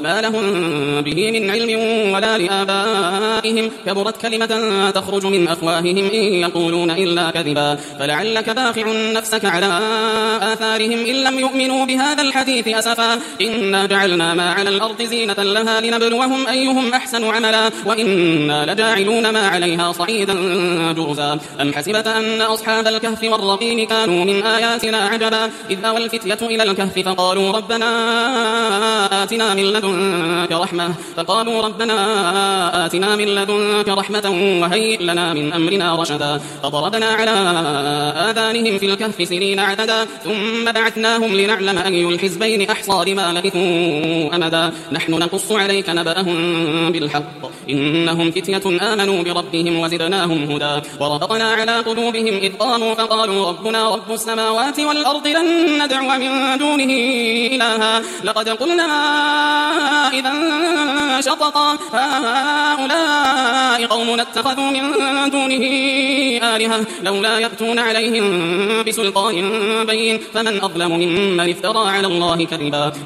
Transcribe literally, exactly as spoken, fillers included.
ما لهم به من علم ولا لآبائهم كبرت كلمة تخرج من أفواههم إن يقولون إلا كذبا فلعلك باخع نفسك على آثارهم إن لم يؤمنوا بهذا الحديث أسفا إنا جعلنا ما على الأرض زينة لها لنبلوهم أيهم أحسن عملا وإنا لجاعلون ما عليها صعيدا جرزا أم حسبت أن أصحاب الكهف والرقيم كانوا من آياتنا عجبا إذ أوى الفتية إلى الكهف فقالوا ربنا آتنا من لدنك رحمة فقالوا ربنا آتنا من لدنك رحمة وهيئ لنا من أمرنا رشدا فضربنا على آذانهم في الكهف سنين عددا ثم بعثناهم لنعلم أي الحزبين أحصى لما لبثوا أمدا نحن نقص عليك نبأهم بالحق إنهم فتية آمنوا بربهم وزدناهم هدى وربطنا على قلوبهم إذ قاموا فقالوا ربنا رب السماوات والأرض لن ندعو من دونه إلها لقد قلنا إذا شططا هؤلاء قوم اتخذوا من دونه آلهة لولا يأتون عليهم بسلطان بين فمن أظلم ممن افترى على الله كذبا